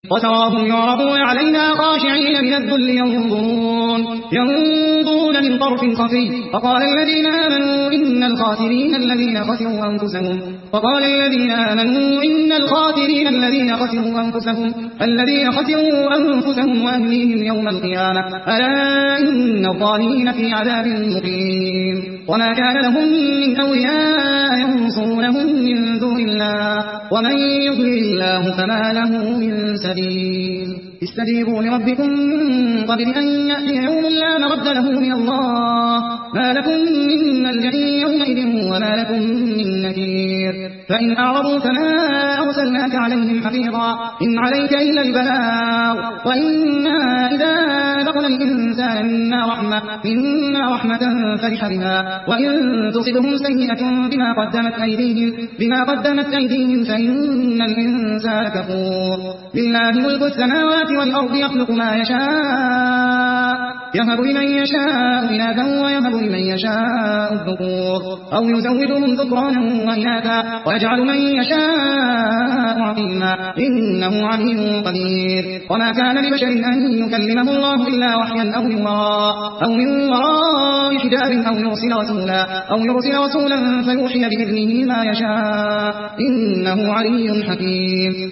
وتراهم يعرضون علينا خاشعين من الذل ينظرون من طرف خفي وقال الذين آمنوا إن الخاسرين الذين خسروا أنفسهم وأهليهم يوم القيامة ألا إن الظالمين في عذاب مقيم وما كان لهم من أولياء ينصرونهم من دون الله ومن يضلل الله فما له من سبيل استجيبوا لربكم من قبل أن يأتي يوم لا مرد له من الله ما لكم من ملجأ يومئذ وما لكم من نكير فإن أعرضوا فما أرسلناك عليهم حفيظا إن عليك إلا البلاغ وإنا إذا أذقنا الإنسان منا رحمة فرح بها وإن تصبهم سيئة بما قدمت أيديهم فإن الإنسان كفور لله ملك السماوات والأرض يخلق ما يشاء يهب لمن يشاء إناثا ويهب لمن يشاء الذكور أو يزوجهم ذكرانا وإناثا ويجعل من يشاء عقيما إنه عليم قدير وما كان لبشر أن يكلمه الله إلا وحيا أو من وراء حجاب أو يرسل رسولا فيوحي بإذنه ما يشاء إنه علي حكيم